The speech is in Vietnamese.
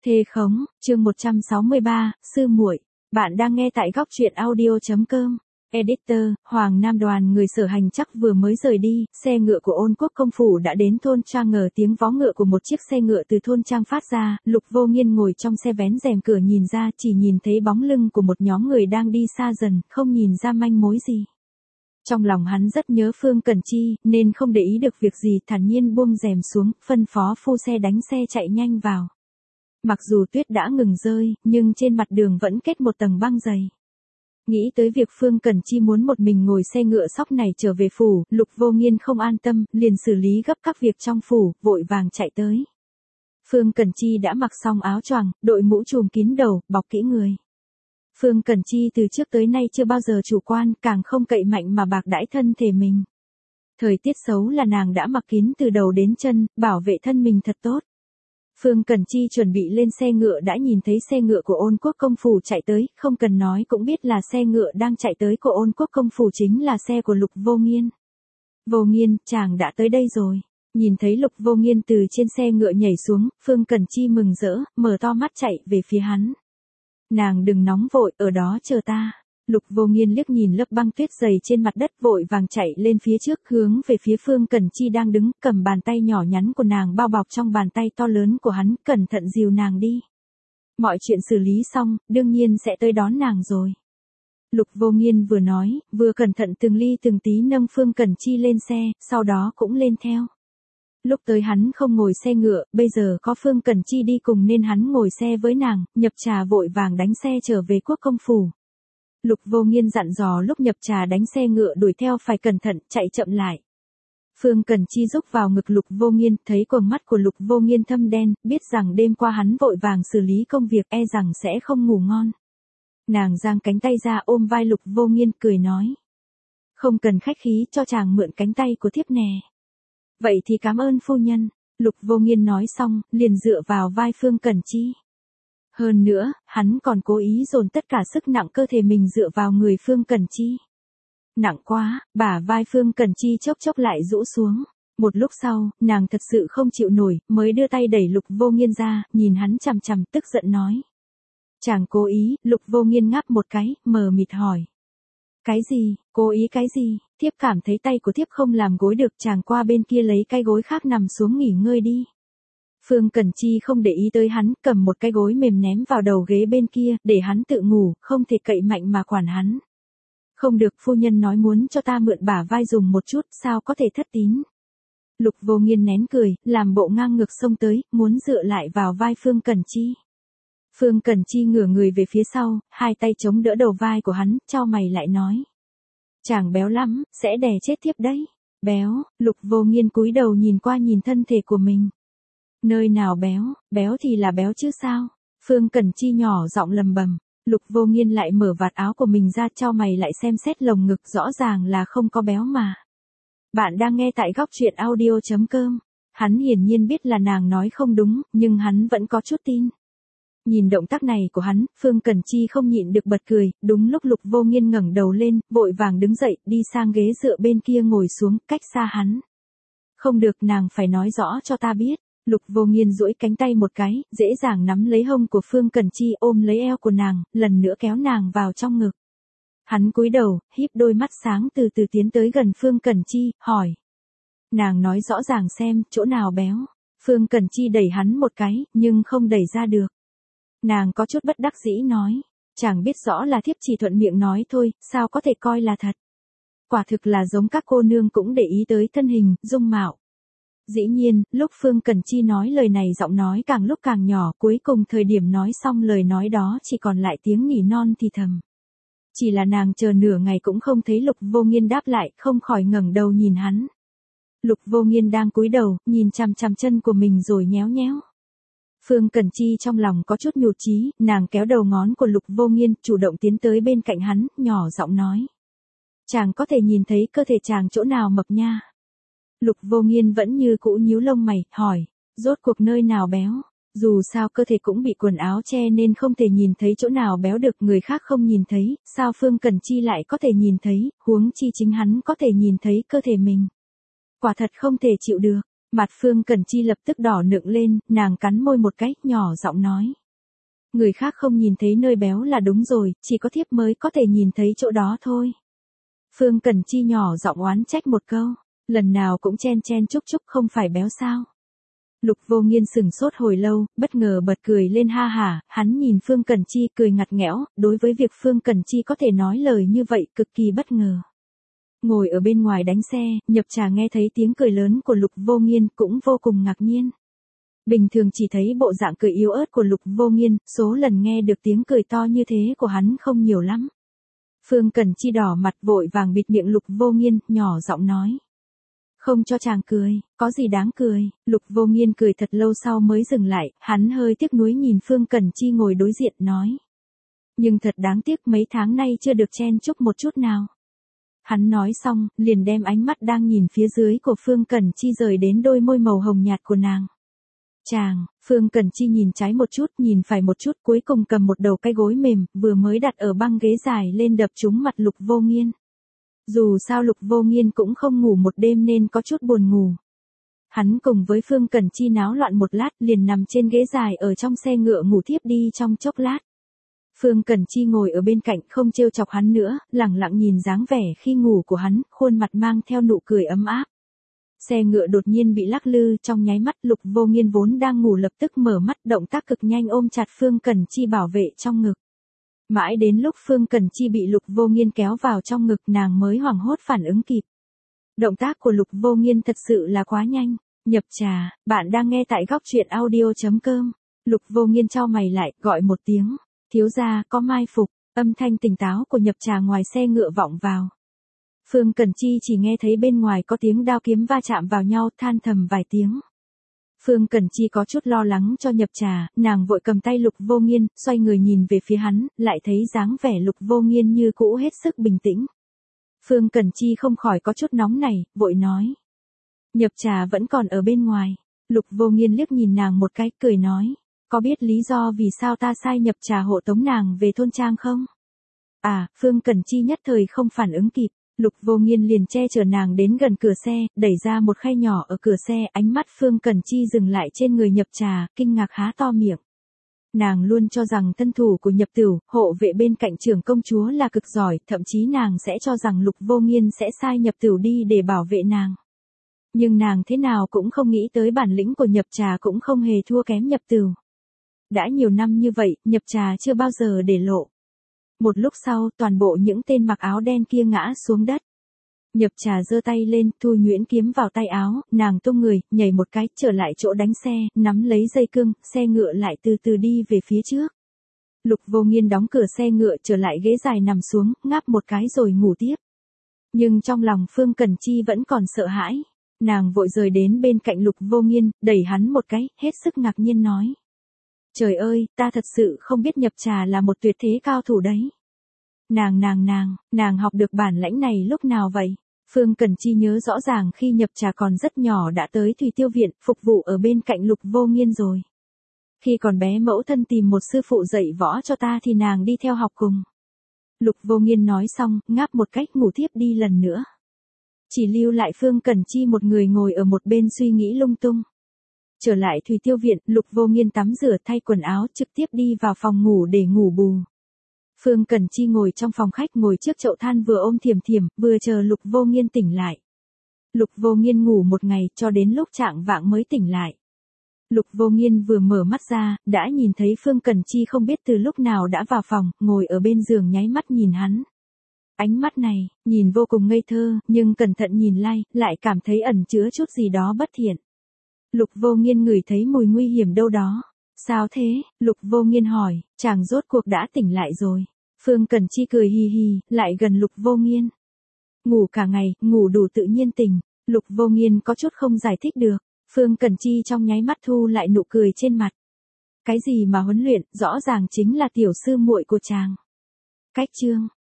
Thề khống, chương 163, sư muội. Bạn đang nghe tại góc truyện audio.com. Editor, Hoàng Nam đoàn người Sở Hành chắc vừa mới rời đi, xe ngựa của Ôn Quốc công phủ đã đến thôn Trang, ngờ tiếng vó ngựa của một chiếc xe ngựa từ thôn Trang phát ra, Lục Vô Nghiên ngồi trong xe vén rèm cửa nhìn ra, chỉ nhìn thấy bóng lưng của một nhóm người đang đi xa dần, không nhìn ra manh mối gì. Trong lòng hắn rất nhớ Phương Cẩn Chi, nên không để ý được việc gì, thản nhiên buông rèm xuống, phân phó phu xe đánh xe chạy nhanh vào. Mặc dù tuyết đã ngừng rơi, nhưng trên mặt đường vẫn kết một tầng băng dày. Nghĩ tới việc Phương Cẩn Chi muốn một mình ngồi xe ngựa sóc này trở về phủ, Lục Vô Nghiên không an tâm, liền xử lý gấp các việc trong phủ, vội vàng chạy tới. Phương Cẩn Chi đã mặc xong áo choàng, đội mũ trùm kín đầu, bọc kỹ người. Phương Cẩn Chi từ trước tới nay chưa bao giờ chủ quan, càng không cậy mạnh mà bạc đãi thân thể mình. Thời tiết xấu là nàng đã mặc kín từ đầu đến chân, bảo vệ thân mình thật tốt. Phương Cẩn Chi chuẩn bị lên xe ngựa đã nhìn thấy xe ngựa của Ôn Quốc công phủ chạy tới, không cần nói cũng biết là xe ngựa đang chạy tới của Ôn Quốc công phủ chính là xe của Lục Vô Nghiên. Vô Nghiên, chàng đã tới đây rồi. Nhìn thấy Lục Vô Nghiên từ trên xe ngựa nhảy xuống, Phương Cẩn Chi mừng rỡ, mở to mắt chạy về phía hắn. Nàng đừng nóng vội, ở đó chờ ta. Lục Vô Nghiên liếc nhìn lớp băng tuyết dày trên mặt đất, vội vàng chạy lên phía trước, hướng về phía Phương Cẩn Chi đang đứng, cầm bàn tay nhỏ nhắn của nàng bao bọc trong bàn tay to lớn của hắn, cẩn thận dìu nàng đi. Mọi chuyện xử lý xong, đương nhiên sẽ tới đón nàng rồi. Lục Vô Nghiên vừa nói, vừa cẩn thận từng ly từng tí nâng Phương Cẩn Chi lên xe, sau đó cũng lên theo. Lúc tới hắn không ngồi xe ngựa, bây giờ có Phương Cẩn Chi đi cùng nên hắn ngồi xe với nàng, nhập trà vội vàng đánh xe trở về Quốc công phủ. Lục Vô Nghiên dặn dò lúc nhập trà đánh xe ngựa đuổi theo phải cẩn thận, chạy chậm lại. Phương Cẩn Chi rúc vào ngực Lục Vô Nghiên, thấy quầng mắt của Lục Vô Nghiên thâm đen, biết rằng đêm qua hắn vội vàng xử lý công việc, e rằng sẽ không ngủ ngon. Nàng giang cánh tay ra ôm vai Lục Vô Nghiên, cười nói: "Không cần khách khí, cho chàng mượn cánh tay của thiếp nè." "Vậy thì cảm ơn phu nhân." Lục Vô Nghiên nói xong, liền dựa vào vai Phương Cẩn Chi. Hơn nữa, hắn còn cố ý dồn tất cả sức nặng cơ thể mình dựa vào người Phương Cẩn Chi. Nặng quá, bả vai Phương Cẩn Chi chốc chốc lại rũ xuống. Một lúc sau, nàng thật sự không chịu nổi, mới đưa tay đẩy Lục Vô Nghiên ra, nhìn hắn chằm chằm, tức giận nói: "Chàng cố ý." Lục Vô Nghiên ngáp một cái, mờ mịt hỏi: "Cái gì, cố ý cái gì? Thiếp cảm thấy tay của thiếp không làm gối được, chàng qua bên kia lấy cái gối khác nằm xuống nghỉ ngơi đi." Phương Cẩn Chi không để ý tới hắn, cầm một cái gối mềm ném vào đầu ghế bên kia, để hắn tự ngủ, không thể cậy mạnh mà quản hắn. "Không được, phu nhân nói muốn cho ta mượn bả vai dùng một chút, sao có thể thất tín." Lục Vô Nghiên nén cười, làm bộ ngang ngược xông tới, muốn dựa lại vào vai Phương Cẩn Chi. Phương Cẩn Chi ngửa người về phía sau, hai tay chống đỡ đầu vai của hắn, chau mày lại nói: "Chàng béo lắm, sẽ đè chết thiếp đấy." "Béo?" Lục Vô Nghiên cúi đầu nhìn qua nhìn thân thể của mình. "Nơi nào béo, béo thì là béo chứ sao?" Phương Cẩn Chi nhỏ giọng lầm bầm. Lục Vô Nghiên lại mở vạt áo của mình ra, chau mày lại xem xét lồng ngực, rõ ràng là không có béo mà. Bạn đang nghe tại góc truyện audio.com. Hắn hiển nhiên biết là nàng nói không đúng, nhưng hắn vẫn có chút tin. Nhìn động tác này của hắn, Phương Cẩn Chi không nhịn được bật cười, đúng lúc Lục Vô Nghiên ngẩng đầu lên, vội vàng đứng dậy, đi sang ghế dựa bên kia ngồi xuống, cách xa hắn. "Không được, nàng phải nói rõ cho ta biết." Lục Vô Nghiên duỗi cánh tay một cái, dễ dàng nắm lấy hông của Phương Cẩn Chi, ôm lấy eo của nàng, lần nữa kéo nàng vào trong ngực. Hắn cúi đầu, híp đôi mắt sáng từ từ tiến tới gần Phương Cẩn Chi, hỏi: "Nàng nói rõ ràng xem, chỗ nào béo?" Phương Cẩn Chi đẩy hắn một cái, nhưng không đẩy ra được. Nàng có chút bất đắc dĩ nói: "Chàng biết rõ là thiếp chỉ thuận miệng nói thôi, sao có thể coi là thật?" Quả thực là giống các cô nương cũng để ý tới thân hình, dung mạo. Dĩ nhiên, lúc Phương Cẩn Chi nói lời này giọng nói càng lúc càng nhỏ, cuối cùng thời điểm nói xong lời nói đó chỉ còn lại tiếng nỉ non thì thầm. Chỉ là nàng chờ nửa ngày cũng không thấy Lục Vô Nghiên đáp lại, không khỏi ngẩng đầu nhìn hắn. Lục Vô Nghiên đang cúi đầu, nhìn chằm chằm chân của mình rồi nhéo nhéo. Phương Cẩn Chi trong lòng có chút nhụt chí, nàng kéo đầu ngón của Lục Vô Nghiên, chủ động tiến tới bên cạnh hắn, nhỏ giọng nói: "Chàng có thể nhìn thấy cơ thể chàng chỗ nào mập nha?" Lục Vô Nghiên vẫn như cũ nhíu lông mày, hỏi: "Rốt cuộc nơi nào béo?" Dù sao cơ thể cũng bị quần áo che nên không thể nhìn thấy chỗ nào béo được, người khác không nhìn thấy, sao Phương Cẩn Chi lại có thể nhìn thấy, huống chi chính hắn có thể nhìn thấy cơ thể mình. Quả thật không thể chịu được. Mặt Phương Cẩn Chi lập tức đỏ nựng lên, nàng cắn môi một cái, nhỏ giọng nói. Người khác không nhìn thấy nơi béo là đúng rồi, chỉ có thiếp mới có thể nhìn thấy chỗ đó thôi. Phương Cẩn Chi nhỏ giọng oán trách một câu, lần nào cũng chen chen chúc chúc không phải béo sao. Lục Vô Nghiên sừng sốt hồi lâu, bất ngờ bật cười lên ha hả, hắn nhìn Phương Cẩn Chi cười ngặt nghẽo, đối với việc Phương Cẩn Chi có thể nói lời như vậy cực kỳ bất ngờ. Ngồi ở bên ngoài đánh xe, Nhập Trà nghe thấy tiếng cười lớn của Lục Vô Nghiên cũng vô cùng ngạc nhiên. Bình thường chỉ thấy bộ dạng cười yếu ớt của Lục Vô Nghiên, số lần nghe được tiếng cười to như thế của hắn không nhiều lắm. Phương Cẩn Chi đỏ mặt vội vàng bịt miệng Lục Vô Nghiên, nhỏ giọng nói. Không cho chàng cười, có gì đáng cười. Lục Vô Nghiên cười thật lâu sau mới dừng lại, hắn hơi tiếc nuối nhìn Phương Cẩn Chi ngồi đối diện nói. Nhưng thật đáng tiếc mấy tháng nay chưa được chen chúc một chút nào. Hắn nói xong, liền đem ánh mắt đang nhìn phía dưới của Phương Cẩn Chi rời đến đôi môi màu hồng nhạt của nàng. Chàng, Phương Cẩn Chi nhìn trái một chút, nhìn phải một chút, cuối cùng cầm một đầu cái gối mềm, vừa mới đặt ở băng ghế dài lên đập trúng mặt Lục Vô Nghiên. Dù sao Lục Vô Nghiên cũng không ngủ một đêm nên có chút buồn ngủ. Hắn cùng với Phương Cẩn Chi náo loạn một lát liền nằm trên ghế dài ở trong xe ngựa ngủ thiếp đi trong chốc lát. Phương Cẩn Chi ngồi ở bên cạnh không trêu chọc hắn nữa, lẳng lặng nhìn dáng vẻ khi ngủ của hắn, khuôn mặt mang theo nụ cười ấm áp. Xe ngựa đột nhiên bị lắc lư, trong nháy mắt Lục Vô Nghiên vốn đang ngủ lập tức mở mắt, động tác cực nhanh ôm chặt Phương Cẩn Chi bảo vệ trong ngực. Mãi đến lúc Phương Cẩn Chi bị Lục Vô Nghiên kéo vào trong ngực nàng mới hoảng hốt phản ứng kịp. Động tác của Lục Vô Nghiên thật sự là quá nhanh. Nhập Trà, bạn đang nghe tại góc truyện audio.com. Lục Vô Nghiên chau mày lại, gọi một tiếng. Thiếu gia, có mai phục. Âm thanh tỉnh táo của Nhập Trà ngoài xe ngựa vọng vào. Phương Cẩn Chi chỉ nghe thấy bên ngoài có tiếng đao kiếm va chạm vào nhau, than thầm vài tiếng. Phương Cẩn Chi có chút lo lắng cho Nhập Trà, nàng vội cầm tay Lục Vô Nghiên, xoay người nhìn về phía hắn, lại thấy dáng vẻ Lục Vô Nghiên như cũ hết sức bình tĩnh. Phương Cẩn Chi không khỏi có chút nóng này, vội nói. Nhập Trà vẫn còn ở bên ngoài. Lục Vô Nghiên liếc nhìn nàng một cái, cười nói. Có biết lý do vì sao ta sai Nhập Trà hộ tống nàng về thôn trang không? À, Phương Cẩn Chi nhất thời không phản ứng kịp. Lục Vô Nghiên liền che chở nàng đến gần cửa xe, đẩy ra một khay nhỏ ở cửa xe, ánh mắt Phương Cẩn Chi dừng lại trên người Nhập Trà, kinh ngạc há to miệng. Nàng luôn cho rằng thân thủ của Nhập Tửu, hộ vệ bên cạnh trưởng công chúa là cực giỏi, thậm chí nàng sẽ cho rằng Lục Vô Nghiên sẽ sai Nhập Tửu đi để bảo vệ nàng. Nhưng nàng thế nào cũng không nghĩ tới bản lĩnh của Nhập Trà cũng không hề thua kém Nhập Tửu. Đã nhiều năm như vậy, Nhập Trà chưa bao giờ để lộ. Một lúc sau, toàn bộ những tên mặc áo đen kia ngã xuống đất. Nhập Trà giơ tay lên, thu nhuyễn kiếm vào tay áo, nàng tung người, nhảy một cái, trở lại chỗ đánh xe, nắm lấy dây cương, xe ngựa lại từ từ đi về phía trước. Lục Vô Nghiên đóng cửa xe ngựa trở lại ghế dài nằm xuống, ngáp một cái rồi ngủ tiếp. Nhưng trong lòng Phương Cẩn Chi vẫn còn sợ hãi. Nàng vội rời đến bên cạnh Lục Vô Nghiên, đẩy hắn một cái, hết sức ngạc nhiên nói. Trời ơi, ta thật sự không biết Nhập Trà là một tuyệt thế cao thủ đấy. Nàng học được bản lãnh này lúc nào vậy? Phương Cẩn Chi nhớ rõ ràng khi Nhập Trà còn rất nhỏ đã tới Thủy Tiêu Viện, phục vụ ở bên cạnh Lục Vô Nghiên rồi. Khi còn bé mẫu thân tìm một sư phụ dạy võ cho ta thì nàng đi theo học cùng. Lục Vô Nghiên nói xong, ngáp một cách ngủ thiếp đi lần nữa. Chỉ lưu lại Phương Cẩn Chi một người ngồi ở một bên suy nghĩ lung tung. Trở lại Thủy Tiêu Viện, Lục Vô Nghiên tắm rửa thay quần áo trực tiếp đi vào phòng ngủ để ngủ bù. Phương Cẩn Chi ngồi trong phòng khách ngồi trước chậu than vừa ôm Thiểm Thiểm, vừa chờ Lục Vô Nghiên tỉnh lại. Lục Vô Nghiên ngủ một ngày cho đến lúc chạng vạng mới tỉnh lại. Lục Vô Nghiên vừa mở mắt ra, đã nhìn thấy Phương Cẩn Chi không biết từ lúc nào đã vào phòng, ngồi ở bên giường nháy mắt nhìn hắn. Ánh mắt này, nhìn vô cùng ngây thơ, nhưng cẩn thận nhìn lại cảm thấy ẩn chứa chút gì đó bất thiện. Lục Vô Nghiên ngửi thấy mùi nguy hiểm đâu đó. Sao thế? Lục Vô Nghiên hỏi, chàng rốt cuộc đã tỉnh lại rồi. Phương Cẩn Chi cười hì hì, lại gần Lục Vô Nghiên. Ngủ cả ngày, ngủ đủ tự nhiên tỉnh. Lục Vô Nghiên có chút không giải thích được. Phương Cẩn Chi trong nháy mắt thu lại nụ cười trên mặt. Cái gì mà huấn luyện, rõ ràng chính là tiểu sư muội của chàng. Cách chương